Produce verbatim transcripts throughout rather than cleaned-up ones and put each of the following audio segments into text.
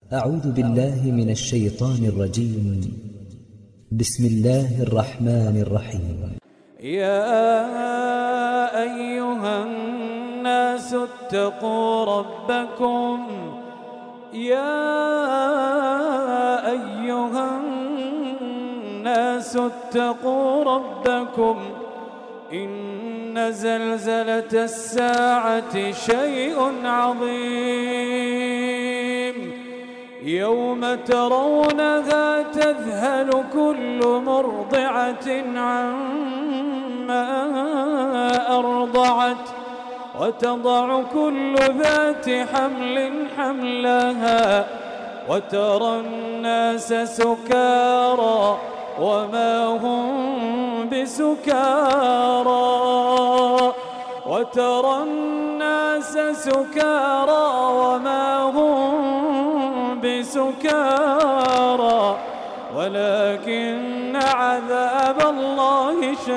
أعوذ بالله من الشيطان الرجيم. بسم الله الرحمن الرحيم. يا أيها الناس اتقوا ربكم يا أيها الناس اتقوا ربكم إن زلزلة الساعة شيء عظيم يوم ترونها تذهل كل مرضعة عما أرضعت وتضع كل ذات حمل حملها وترى الناس سكارى وما هم بسكارى وترى الناس سكارى وما هم بسكارى ولكن عذاب الله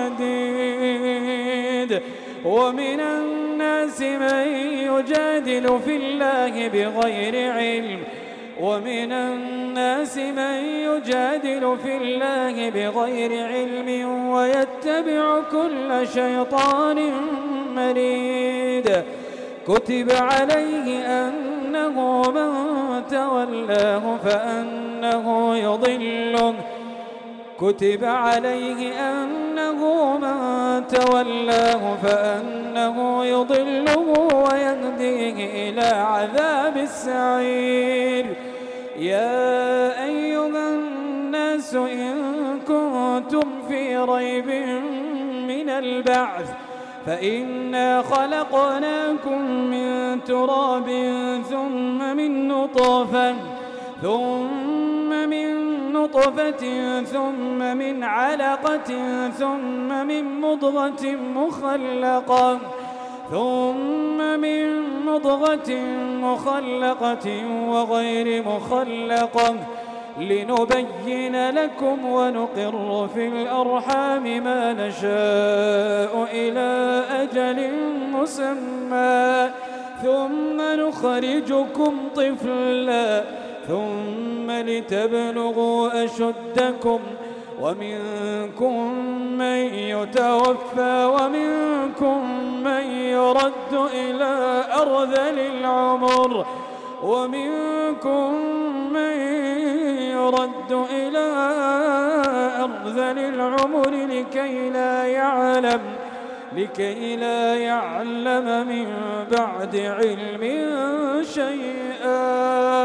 شديد. ومن الناس من يجادل في الله بغير علم ومن الناس من يجادل في الله بغير علم ويتبع كل شيطان مريد. كتب عليه أنه من تولاه فأنه يضله كتب عليه أنه من تولاه فأنه يضله ويهديه إلى عذاب السعير. يا أيها الناس إن كنتم في ريب من البعث فإنا خلقناكم من تراب ثم من نطفة ثم من نطفة ثم من علقة ثم من مضغة مخلقة ثم من مضغة مخلقة وغير مخلقة لنبين لكم ونقر في الأرحام ما نشاء إلى أجل مسمى ثم نخرجكم طفلا ثم لتبلغوا أشدكم ومنكم من يتوفى ومنكم من يرد إلى أرذل العمر ومنكم من يرد إلى أرذل العمر لكي لا يعلم لكي لا يعلم من بعد علم شيئا.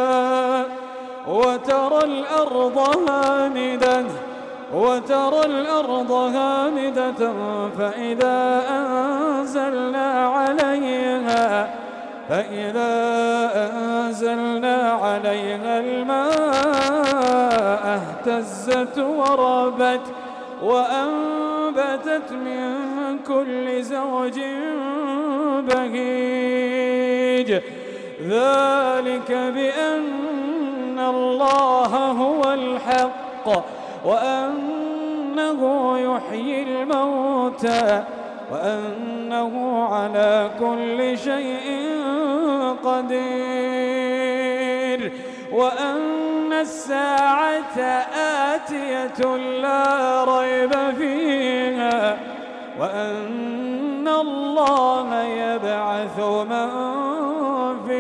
وترى الأرض هامدة وترى الأرض هامدة فإذا أنزلنا عليها فإذا أنزلنا عليها الماء اهتزت وربت وأنبتت من كل زوج بهيج. ذلك بأن الله هو الحق وأنه يحيي الموتى وأنه على كل شيء قدير وأن الساعة آتية لا ريب فيها وأن الله يبعث من في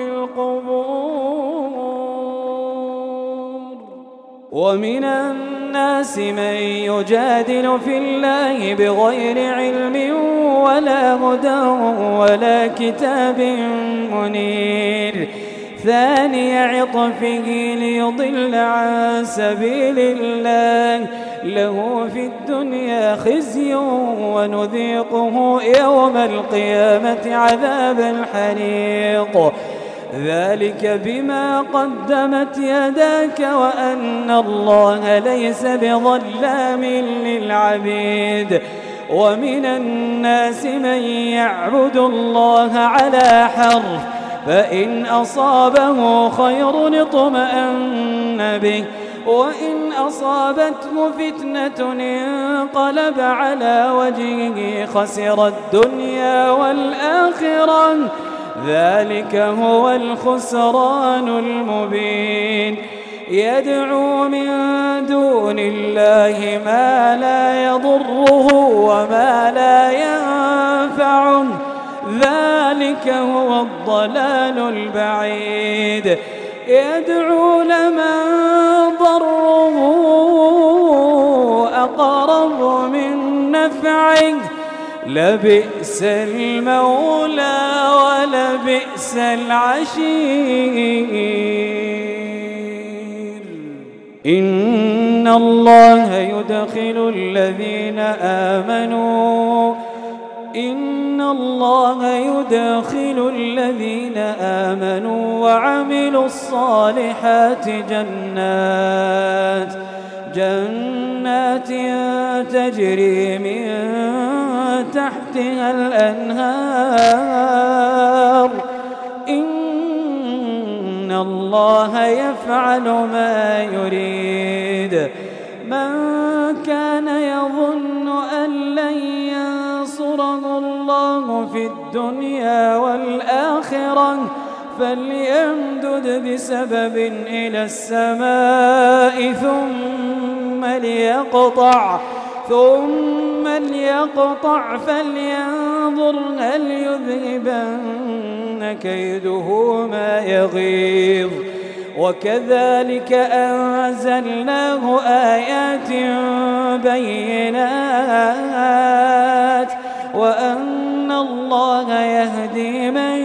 القبور. ومن الناس من يجادل في الله بغير علم ولا هدى ولا كتاب منير ثاني عطفه ليضل عن سبيل الله له في الدنيا خزي ونذيقه يوم القيامة عذاب الحريق. ذلك بما قدمت يداك وأن الله ليس بظلام للعبيد. ومن الناس من يعبد الله على حرف فإن أصابه خير اطمأن به وإن أصابته فتنة انقلب على وجهه خسر الدنيا والآخرة ذلك هو الخسران المبين. يدعو من دون الله ما لا يضره وما لا ينفعه، ذلك هو الضلال البعيد. يدعو لمن ضره أقرب من نفعه، لبئس المولى ولبئس العشير. إن الله يدخل الذين آمنوا إن الله يدخل الذين آمنوا وعملوا الصالحات جنات جنات تجري من تحتها الأنهار. إن الله يفعل ما يريد. من كان يظن أن لن ينصره الله في الدنيا والآخرة فليمدد بسبب إلى السماء ثم ليقطع ثم ليقطع فلينظر هل يذهبن كيده ما يغيظ. وكذلك أنزلناه آيات بينات وأن الله يهدي من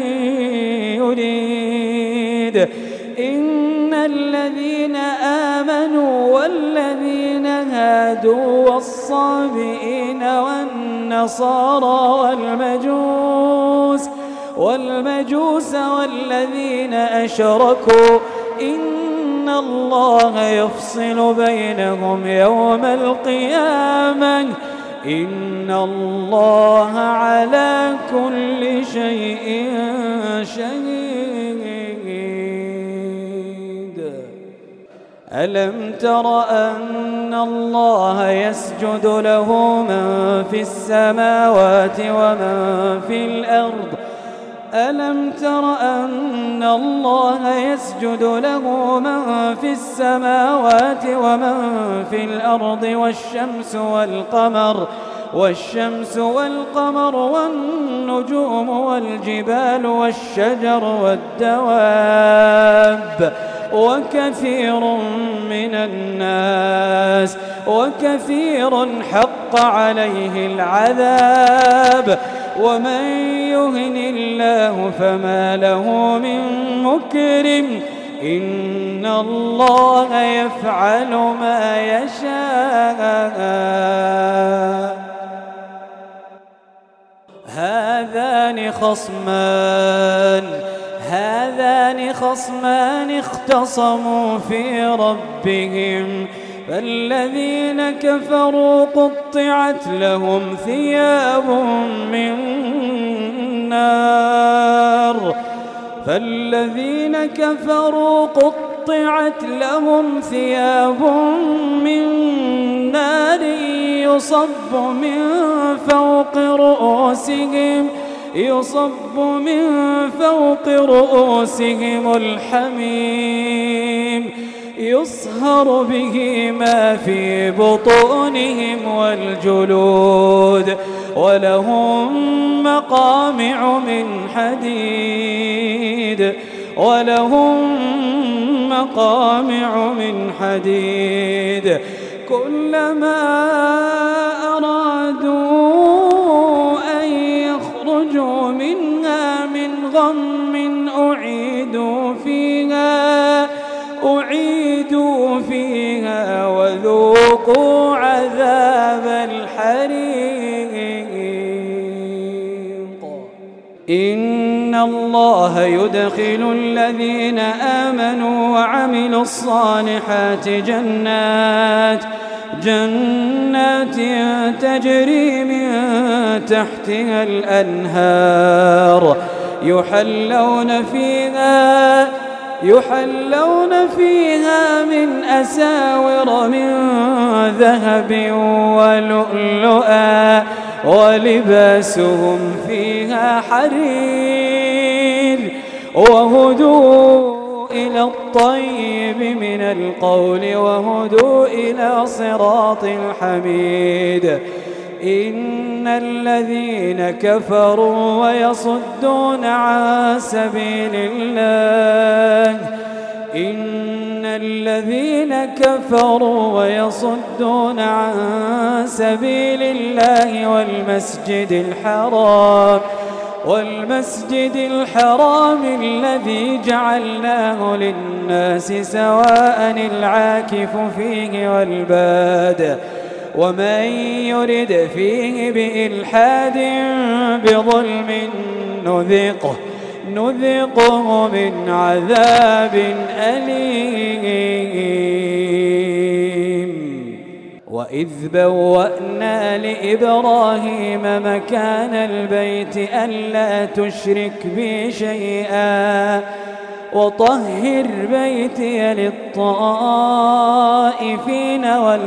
يريد. إن الذين آمنوا والذين هادوا والصابئين والنصارى والمجوس والمجوس والذين أشركوا إن الله يفصل بينهم يوم القيامة. إن الله على كل شيء شهيد. ألم تر أن الله يسجد له من في السماوات ومن في الأرض ألم تر أن الله يسجد له من في السماوات ومن في الأرض والشمس والقمر والشمس والقمر والنجوم والجبال والشجر والدواب وكثير من الناس وكثير حق عليه العذاب. ومن يهن الله فما له من مكرم. إن الله يفعل ما يشاء. هذان خصمان هذان خصمان اختصموا في ربهم فالذين كفروا قطعت لهم ثياب من نار فالذين كفروا قطعت لهم ثياب من نار يصب من فوق رؤوسهم يصب من فوق رؤوسهم الحميم يصهر به ما في بطونهم والجلود ولهم مقامع من حديد ولهم مقامع من حديد كلما أرادوا أن يخرجوا منها من غم أعيدوا فيها أعيدوا فيها وذوقوا عذاب الحريق. إن الله يدخل الذين آمنوا وعملوا الصالحات جنات جنات تجري من تحتها الأنهار يحلون فيها يحلون فيها من أساور من ذهب ولؤلؤا ولباسهم فيها حرير الكبير وهدوا إلى الطيب من القول وهدوا إلى صراط الحميد. إن الذين كفروا ويصدون عن سبيل الله إن الذين كفروا ويصدون عن سبيل الله والمسجد الحرام والمسجد الحرام الذي جعلناه للناس سواء العاكف فيه والباد ومن يرد فيه بإلحاد بظلم نذقه نذقه من عذاب أليم. وإذ بوأنا لإبراهيم مكان البيت ألا تشرك بي شيئا وطهر بيتي للطائفين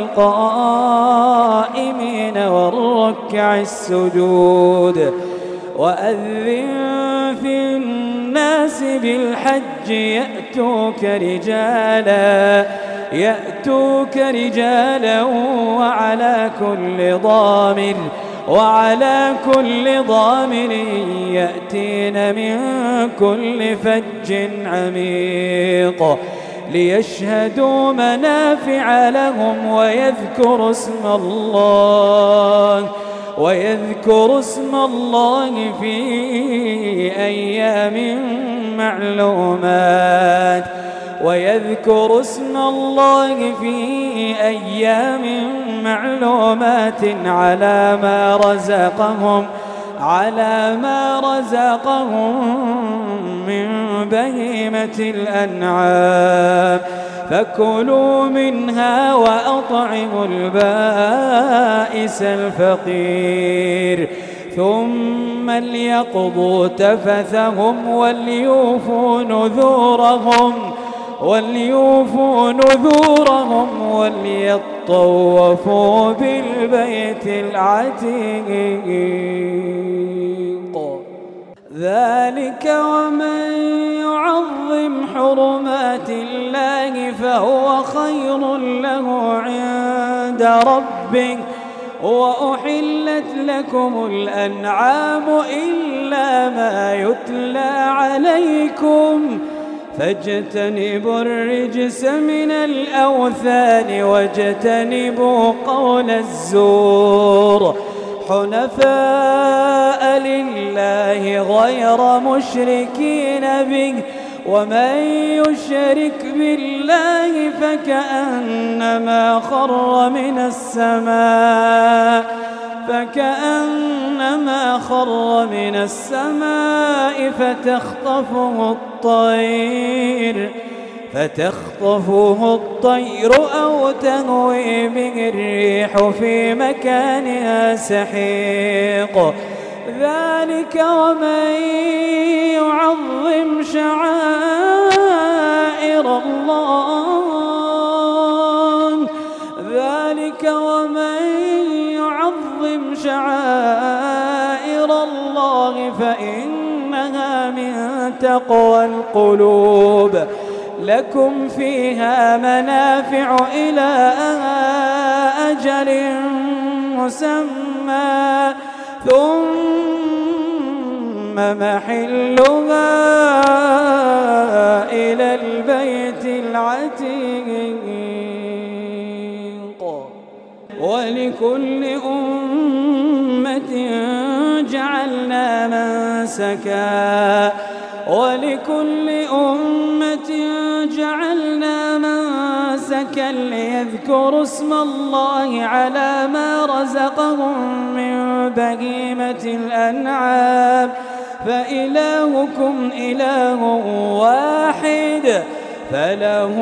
والقائمين والركع السجود وأذن في الناس بالحج يأتوك رجالا يأتوك رجالا وعلى كل ضامر وعلى كل ضامر يأتين من كل فج عميق ليشهدوا منافع لهم ويذكروا اسم الله ويذكروا اسم الله في أيام معلومات ويذكروا اسم الله في أيام معلومات على ما رزقهم على ما رزقهم من بهيمة الأنعام فكلوا منها وأطعموا البائس الفقير ثم ليقضوا تفثهم وليوفوا نذورهم وليوفوا نذورهم وليطوفوا بالبيت العتيق. ذلك ومن يعظم حرمات الله فهو خير له عند ربه وأحلت لكم الأنعام إلا ما يتلى عليكم فاجتنبوا الرجس من الأوثان واجتنبوا قول الزور حنفاء لله غير مشركين به ومن يشرك بالله فكأنما خر من السماء فكأنما خر من السماء فتخطفه الطير فتخطفه الطير أو تهوي به الريح في مكان سحيق. ذلك ومن يعظم شعائر الله ذلك ومن يعظم شعائر الله فإنها من تقوى القلوب. لكم فيها منافع إلى أجل مسمى ثم محلها إلى البيت العتيق. ولكل أمة جعلنا منسكا ولكل أمة جعلنا منسكا ليذكروا اسم الله على ما رزقهم من بهيمة الأنعام فإلهكم إله واحد فله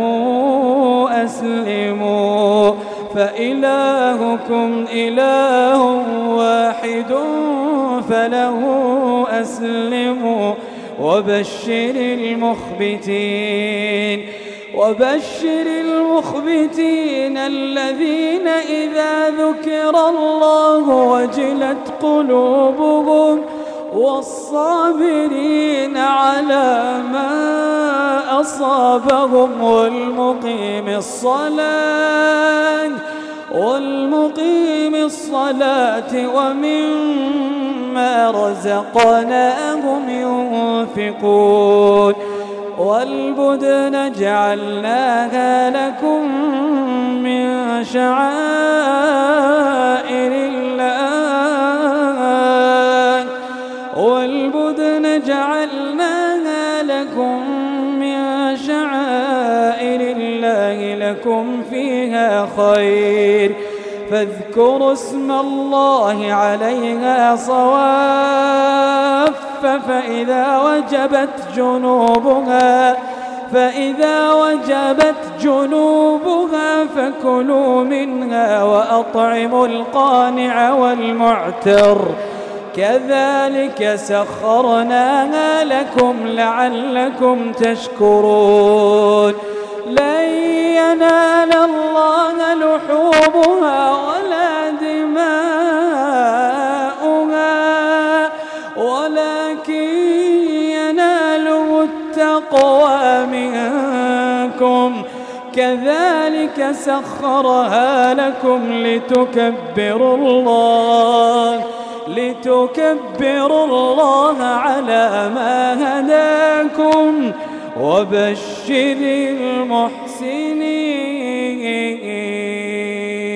أسلموا فإلهكم إله واحد فله أسلموا وبشر المخبتين وبشر المخبتين الذين إذا ذكر الله وجلت قلوبهم والصابرين على ما أصابهم والمقيم الصلاة والمقيم الصلاة ومما رزقناهم ينفقون والبدن جعلناها لكم من شعائر الله والبدن جعلناها لكم من شعائر الله لكم فيها خير فاذكروا اسم الله عليها صواف فإذا وجبت جنوبها فإذا وجبت جنوبها فكلوا منها وأطعموا القانع والمعتر كذلك سخرناها لكم لعلكم تشكرون لن ينال الله لحومها ولا دماؤها ولكن يناله التقوى منكم كذلك سخرها لكم لتكبروا الله لتكبروا الله على ما هداكم وبشر المحسنين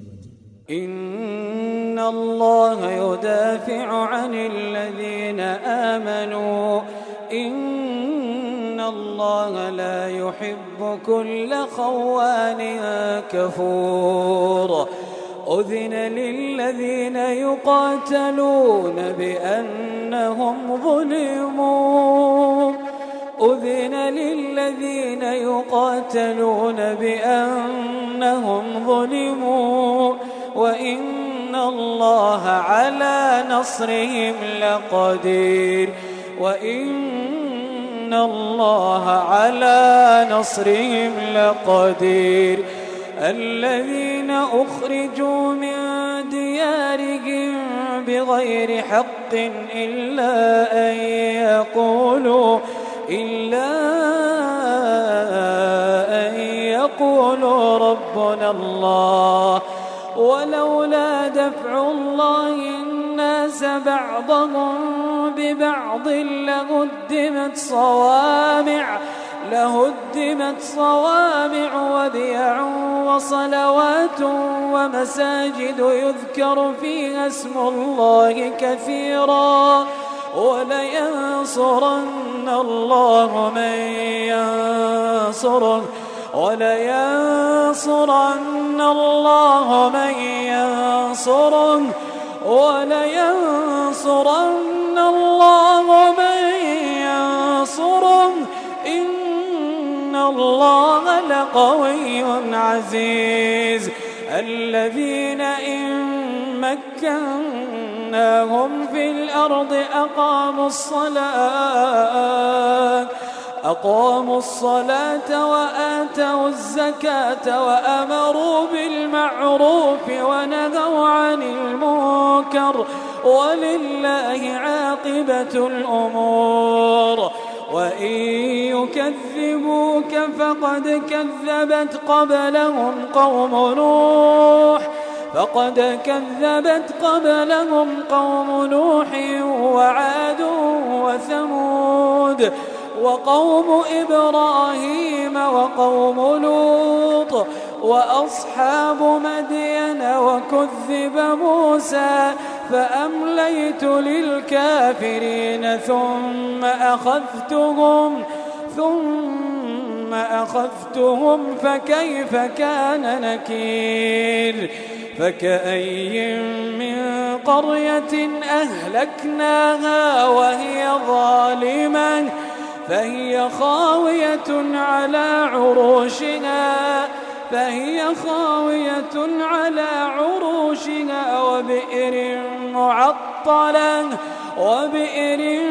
إن الله يدافع عن الذين آمنوا إن الله لا يحب كل خوان كفور أذن للذين يقاتلون بأنهم ظلموا أذن للذين يقاتلون بأنهم ظلموا وإن الله على نصرهم لقدير وإن الله على نصرهم لقدير الذين أخرجوا من ديارهم بغير حق إلا أن يقولوا إلا أن يقولوا ربنا الله ولولا دفع الله الناس بعضهم ببعض لهدمت صوامع لهدمت صوامع وبيع وصلوات ومساجد يذكر فيها اسم الله كثيرا ولينصرن الله من ينصره ولينصرن الله من ينصره ولينصرن الله من ينصره إن الله لقوي عزيز الذين إن مكناهم في الأرض أقاموا الصلاة أقاموا الصلاة وآتوا الزكاة وأمروا بالمعروف ونهوا عن المنكر ولله عاقبة الأمور وإن يكذبوك فقد كذبت قبلهم قوم نوح فقد كذبت قبلهم قوم نوح وعاد وثمود وقوم إبراهيم وقوم لوط وأصحاب مدين وكذب موسى فأمليت للكافرين ثم أخذتهم ثم أخذتهم فكيف كان نكير فكأي من قرية أهلكناها وهي ظالمة فهي خاوية على عروشها فهي خاوية على عروشها وبئر معطلة وبئر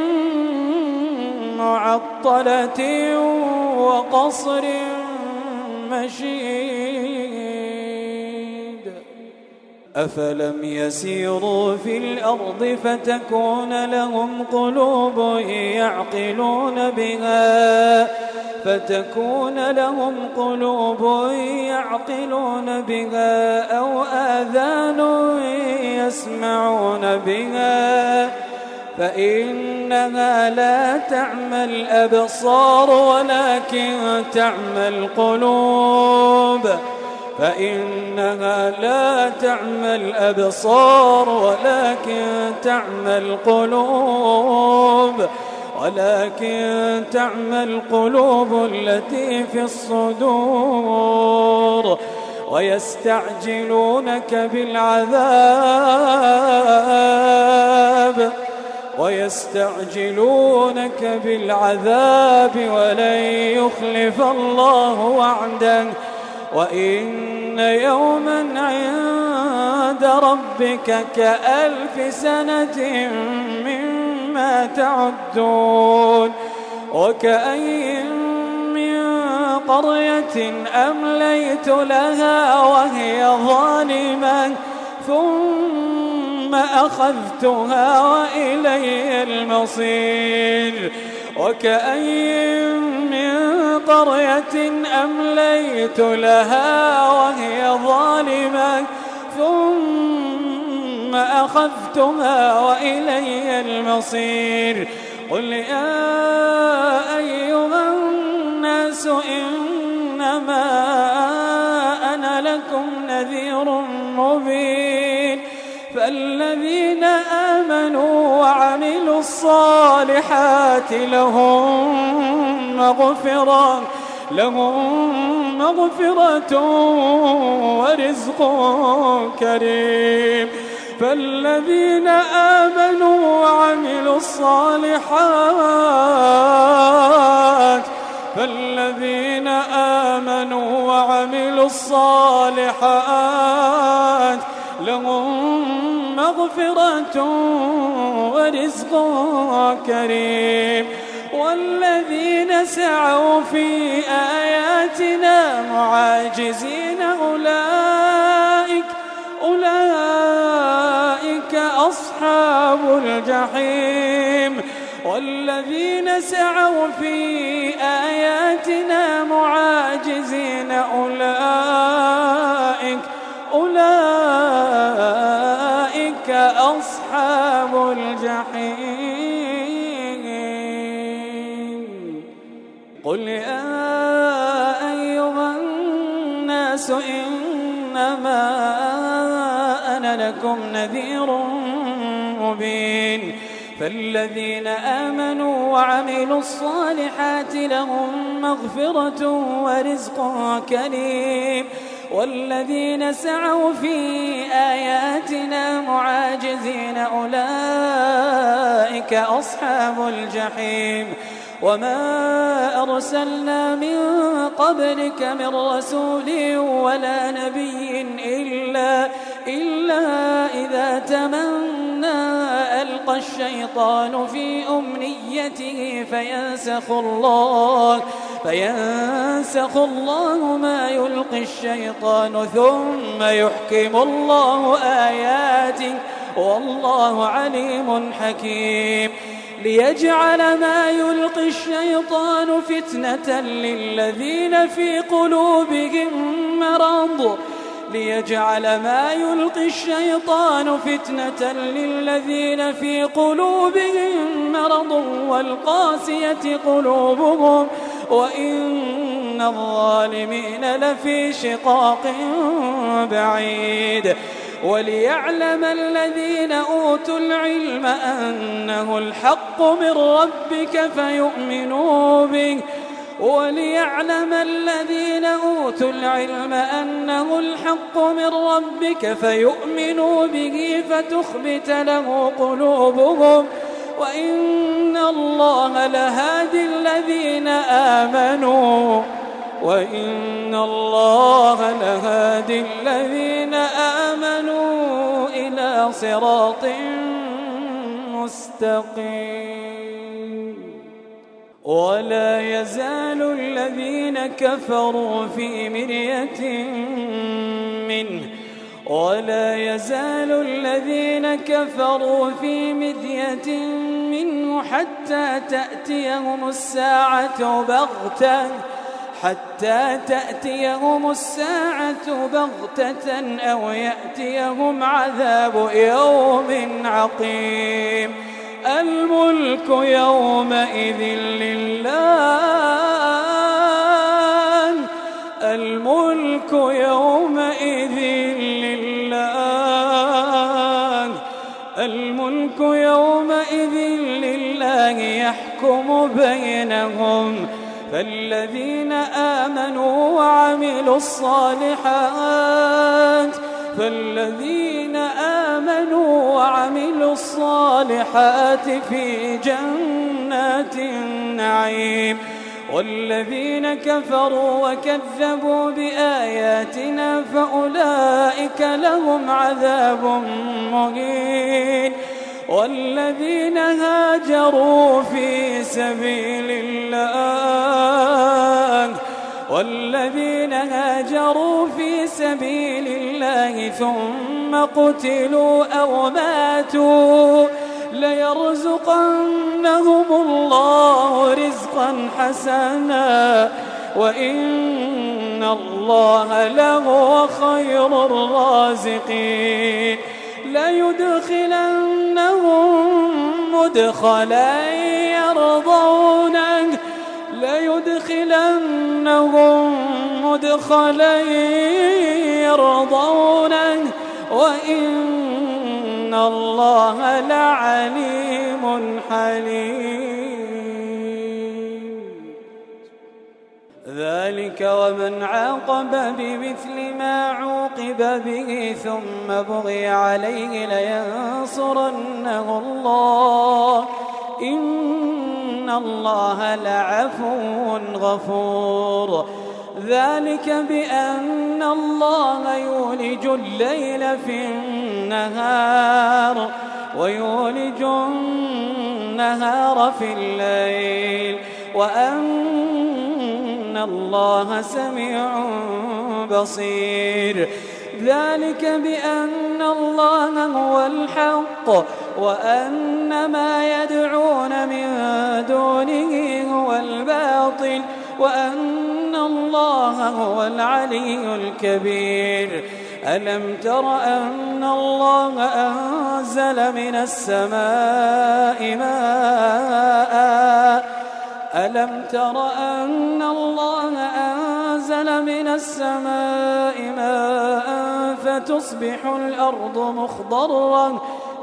معطلة وقصر مشيد أفلم يسيروا في الأرض فتكون لهم قلوب يعقلون بها فتكون لهم قلوب يعقلون بها أو آذان يسمعون بها فإنها لا تعمى الأبصار ولكن تعمى القلوب فإنها لا تعمى الأبصار ولكن تعمى القلوب ولكن تعمى القلوب التي في الصدور ويستعجلونك بالعذاب ويستعجلونك بالعذاب ولن يخلف الله وعده وإن يوما عند ربك كألف سنة مما تعدون وكأي من قرية أمليت لها وهي ظالمة ثم أخذتها وإلي المصير وكأي من قرية أمليت لها وهي ظالمة ثم أخذتها وإلي المصير قل يا أيها الناس إنما أنا لكم نذير مبين فالذين آمنوا وعملوا الصالحات لهم مغفرة لهم مغفرة ورزق كريم فالذين آمنوا وعملوا الصالحات فالذين آمنوا وعملوا الصالحات لهم مغفرة ورزق كريم والذين سعوا في آياتنا معاجزين أولئك أولئك أصحاب الجحيم والذين سعوا في آياتنا معاجزين أولئك أولئك أصحاب الجحيم قل يا أيها الناس إنما أنا لكم نذير مبين فالذين آمنوا وعملوا الصالحات لهم مغفرة ورزق كريم والذين سعوا في آياتنا معاجزين أولئك أصحاب الجحيم وما أرسلنا من قبلك من رسول ولا نبي إلا, إلا إذا تمنى ألقى الشيطان في أمنيته فينسخ الله فينسخ الله ما يلقي الشيطان ثم يحكم الله آياته والله عليم حكيم ليجعل ما يلقي الشيطان فتنة للذين في قلوبهم مرض ليجعل ما يلقي الشيطان فتنة للذين في قلوبهم مرض والقاسية قلوبهم وإن الظالمين لفي شقاق بعيد وليعلم الذين أوتوا العلم أنه الحق من ربك فيؤمنوا به وليعلم الذين أوتوا العلم أنه الحق من ربك فيؤمنوا به فتخبت له قلوبهم وإن الله لهادي الذين آمنوا وإن الله لهادي الذين آمنوا إلى صراط مستقيم ولا يزال الذين كفروا في مرية منه ولا يزال الذين كفروا في مذية منه حتى تأتيهم الساعة بغتة حتى تأتيهم الساعة بغتة أو يأتيهم عذاب يوم عقيم. الملك يومئذ لله الملك يومئذ لله الملك يومئذ لله يحكم بينهم. فالذين آمنوا وعملوا الصالحات فالذين آمنوا وعملوا الصالحات في جنات النعيم. والذين كفروا وكذبوا بآياتنا فأولئك لهم عذاب مهين. والذين هاجروا في سبيل الله والذين هاجروا في سبيل الله ثم قتلوا أو ماتوا ليرزقنهم الله رزقا حسنا وإن الله لهو خير الرازقين. ليدخلنهم مدخلا يرضونه ليدخلنهم مدخلا يرضونه وإن الله لعليم حليم. ذلك ومن عاقب بمثل ما عوقب به ثم بغي عليه لينصرنه الله إن الله لعفو غفور. ذلك بأن الله يولج الليل في النهار ويولج النهار في الليل وأن الله سميع بصير. ذلك بأن الله هو الحق وأن ما يدعون من دونه هو الباطل وأن الله هو العلي الكبير. ألم تر أن الله أنزل من السماء ماء ألم تر أن الله أنزل من السماء ماء فتصبح الأرض مخضرا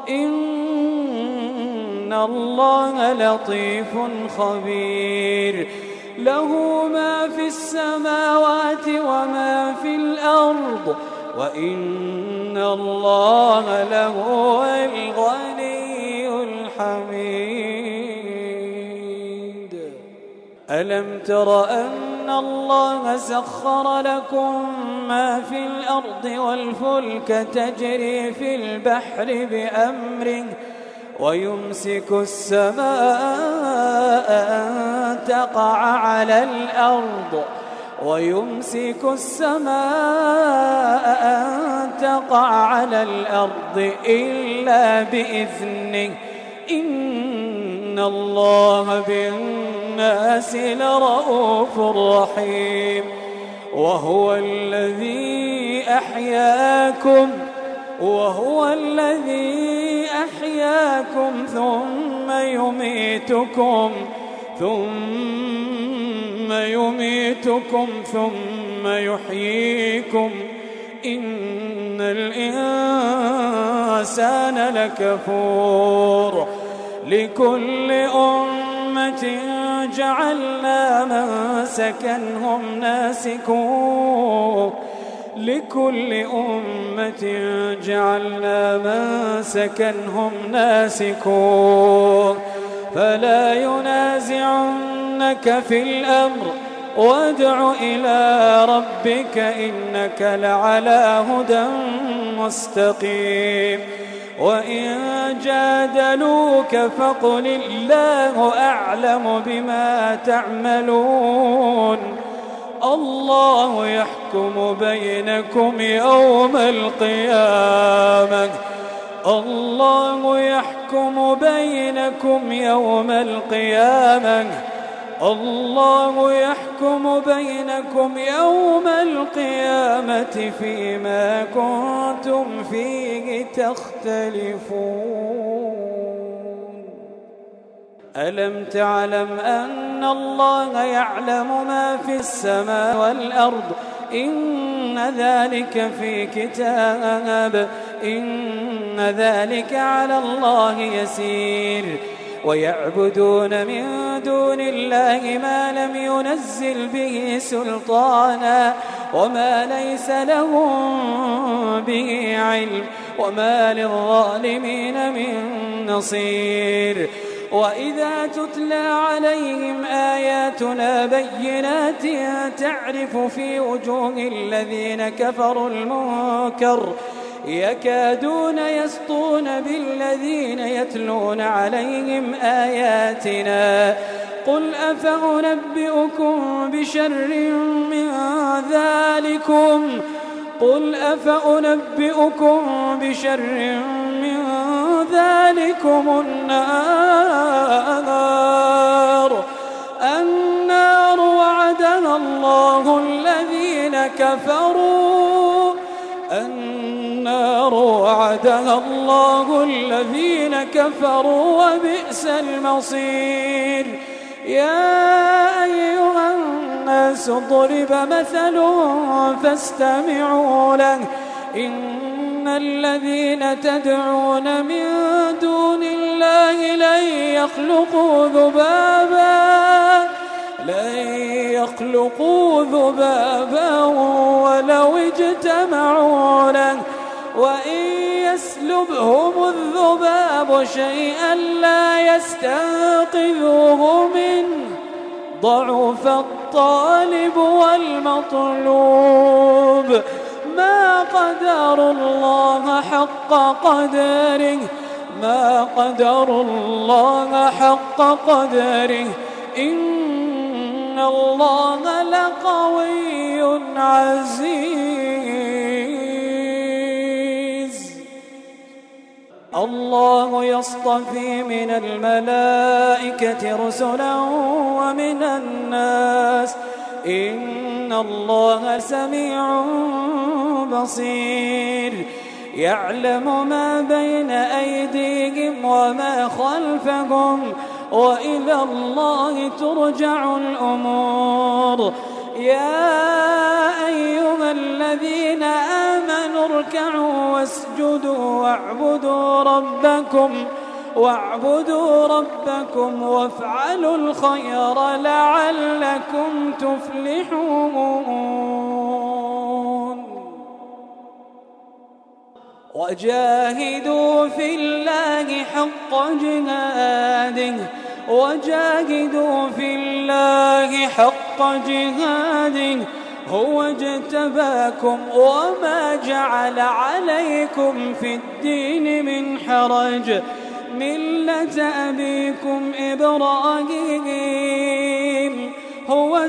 إن الله لطيف خبير. له ما في السماوات وما في الأرض وإن الله لهو الغني الحميد. ألم تر أن الله سخر لكم ما في الأرض والفلك تجري في البحر بأمره ويمسك السماء أن تقع على الأرض ويمسك السماء أن تقع على الأرض إلا بإذنه إن الله بالناس لرؤوف رحيم. وهو الذي أحياكم وهو الذي أحياكم ثم يميتكم ثم يميتكم ثم يحييكم إن الإنسان لكفور. لكل أمة جعلنا منسكا هم ناسكوه لكل أمة جعلنا منسكا هم ناسكوه فلا ينازعنك في الأمر وادع إلى ربك إنك لعلى هدى مستقيم. وإن جادلوك فقل الله أعلم بما تعملون الله يحكم بينكم يوم القيامة الله يحكم بينكم يوم القيامة الله يحكم بينكم يوم القيامة فيما كنتم فيه تختلفون ألم تعلم أن الله يعلم ما في السماء والأرض إن ذلك في كتاب إن ذلك على الله يسير ويعبدون من دون الله ما لم ينزل به سلطانا وما ليس لهم به علم وما للظالمين من نصير وإذا تتلى عليهم آياتنا بينات تعرف في وجوه الذين كفروا المنكر يكادون يسطون بالذين يتلون عليهم آياتنا قل أفأنبئكم بشر من ذلكم قل أفأنبئكم بشر من ذلكم النار النار وعدها الله الذين كفروا النار وعدها الله الذين كفروا وبئس المصير يا أيها الناس ضرب مثل فاستمعوا له إن الذين تدعون من دون الله لن يخلقوا ذبابا لن يخلقوا ذبابا ولو اجتمعوا له وإن يسلبهم الذباب شيئا لا يستنقذوه منه ضعف الطالب والمطلوب ما قدر الله حق قدره ما قدر الله حق قدره إن الله لقوي عزيز الله يصطفي من الملائكة رسلا ومن الناس إن الله سميع بصير يعلم ما بين أيديهم وما خلفهم وإلى الله ترجع الأمور يا أيها الذين آمنوا اركعوا واسجدوا واعبدوا ربكم واعبدوا ربكم وافعلوا الخير لعلكم تفلحون وجاهدوا في الله حق جهاده وجاهدوا في الله حق جهاده هو اجتباكم وما جعل عليكم في الدين من حرج ملة أبيكم إبراهيم هو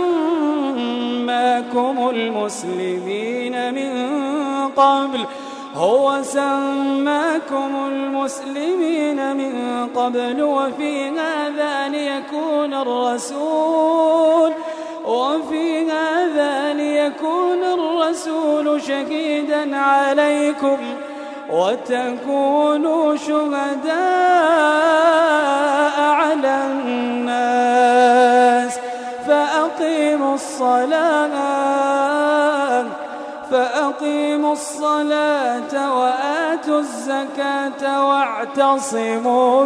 سماكم المسلمين من قبل هو سماكم المسلمين من قبل وفي هذا ليكون الرسول وفي هذا ليكون الرسول شهيدا عليكم وتكونوا شهداء على الناس فأقيموا الصلاة فأقيموا الصلاة وآتوا الزكاة واعتصموا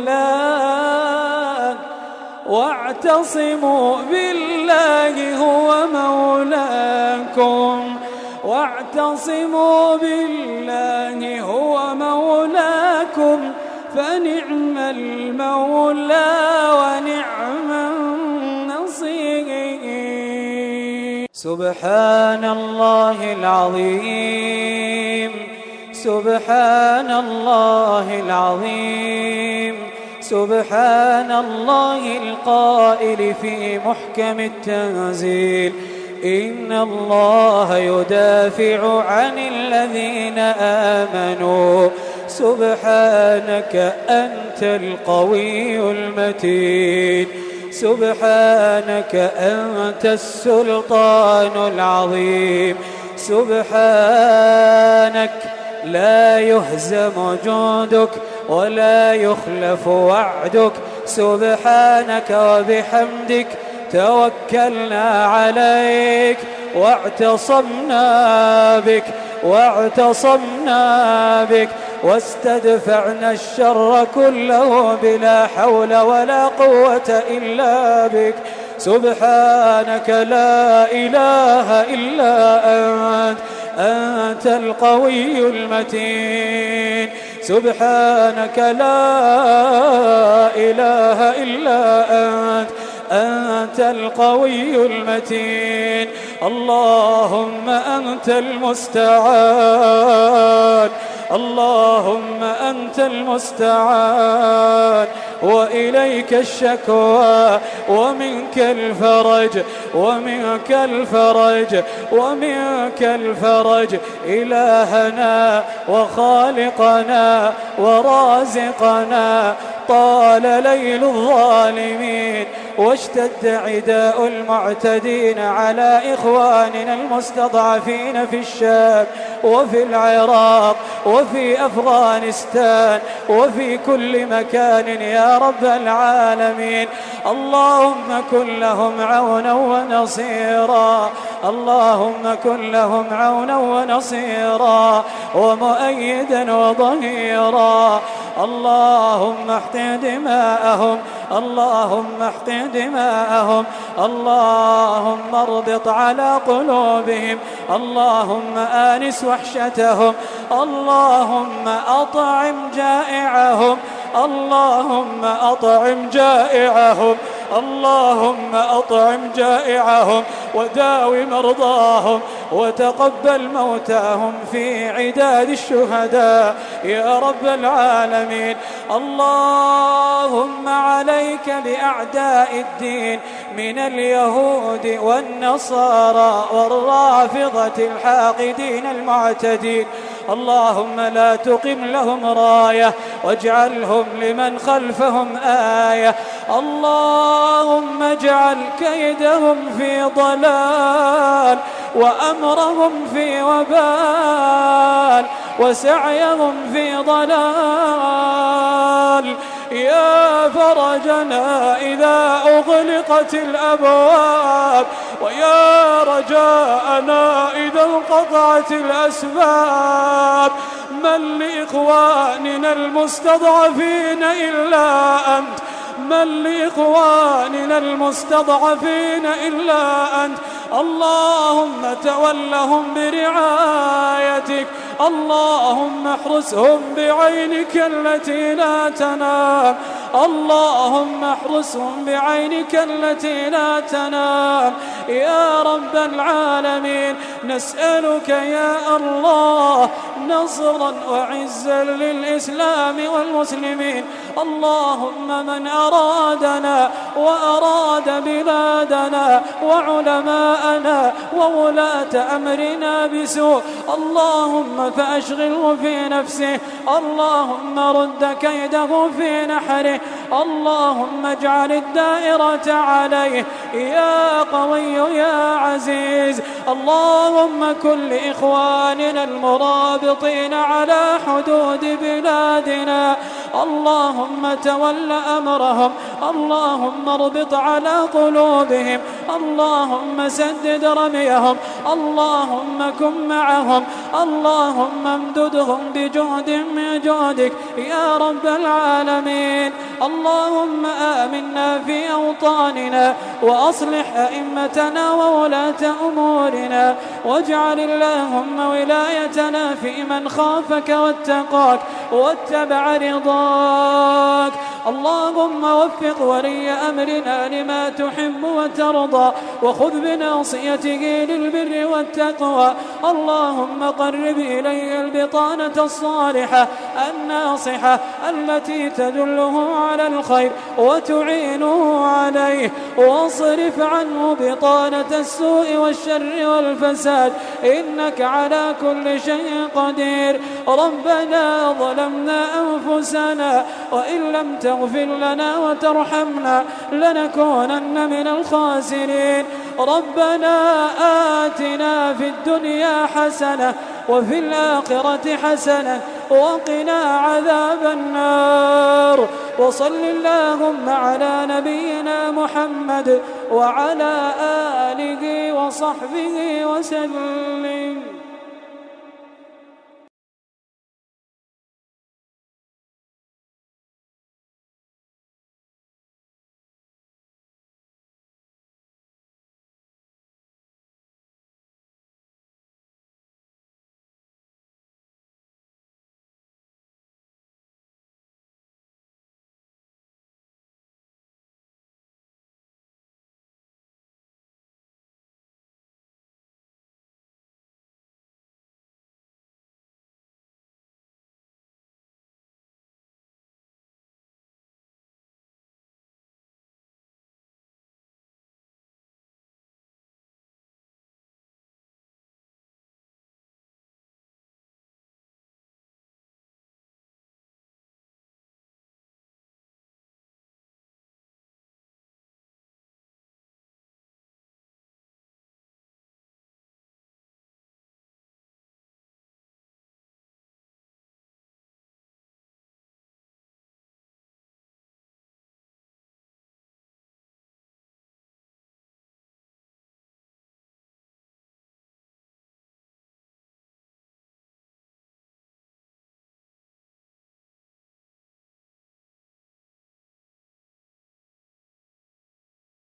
بالله واعتصموا بالله هو مولاكم واعتصموا بالله هو مولاكم فنعم المولى ونعم النصير سبحان الله العظيم سبحان الله العظيم سبحان الله القائل في محكم التنزيل إن الله يدافع عن الذين آمنوا سبحانك أنت القوي المتين سبحانك أنت السلطان العظيم سبحانك لا يهزم جندك ولا يخلف وعدك سبحانك وبحمدك توكلنا عليك واعتصمنا بك واعتصمنا بك واستدفعنا الشر كله بلا حول ولا قوة إلا بك سبحانك لا إله إلا أنت أنت القوي المتين سبحانك لا إله إلا أنت أنت القوي المتين اللهم أنت المستعان اللهم أنت المستعان وإليك الشكوى ومنك الفرج ومنك الفرج ومنك الفرج إلهنا وخالقنا ورازقنا طال ليل الظالمين واشتد عداء المعتدين على إخواننا المستضعفين في الشام وفي العراق وفي أفغانستان وفي كل مكان يا رب العالمين اللهم كن لهم عونا ونصيرا اللهم كن لهم عونا ونصيرا ومؤيدا وظهيرا اللهم احقن دماءهم اللهم احقن دماءهم اللهم اربط على قلوبهم اللهم آنس وحشتهم اللهم أطعم جائعهم اللهم أطعم جائعهم اللهم أطعم جائعهم وداوي مرضاهم وتقبل موتاهم في عداد الشهداء يا رب العالمين اللهم عليك بأعداء الدين من اليهود والنصارى والرافضة الحاقدين المعتدين اللهم لا تقم لهم راية واجعلهم لمن خلفهم آية اللهم اجعل كيدهم في ضلال وأمرهم في وبال وسعيهم في ضلال يا فرجنا إذا أغلقت الأبواب ويا رجاءنا إذا انقطعت الأسباب من لإخواننا المستضعفين إلا أنت من لإخواننا المستضعفين إلا أنت اللهم تولهم برعايتك اللهم احرسهم بعينك التي لا تنام اللهم احرسهم بعينك التي لا تنام يا رب العالمين نسألك يا الله نصرا وعزا للإسلام والمسلمين اللهم من أرادنا وأراد بلادنا وعلماءنا وولاة أمرنا بسوء اللهم فأشغله في نفسه اللهم رد كيده في نحره اللهم اجعل الدائرة عليه يا قوي يا عزيز اللهم كن لإخواننا المرابطين على حدود بلادنا اللهم تول أمرهم اللهم اربط على قلوبهم اللهم سدد رميهم اللهم كن معهم اللهم امددهم بجهد من جهدك يا رب العالمين اللهم آمنا في أوطاننا وأصلح أئمتنا وولاة أمورنا واجعل اللهم ولايتنا في من خافك واتقاك واتبع رضاك اللهم وفق ولي أمرنا لما تحب وترضى وخذ بناصيته للبر والتقوى اللهم قرب إلي البطانة الصالحة الناصحة التي تدله على الخير وتعينه عليه، واصرف عنه بطانة السوء والشر والفساد، إنك على كل شيء قدير. ربنا ظلمنا أنفسنا وإن لم تغفر لنا وترحمنا لنكونن من الخاسرين. ربنا آتنا في الدنيا حسنة وفي الآخرة حسنة وقنا عذاب النار. وصل اللهم على نبينا محمد وعلى آله وصحبه وسلم.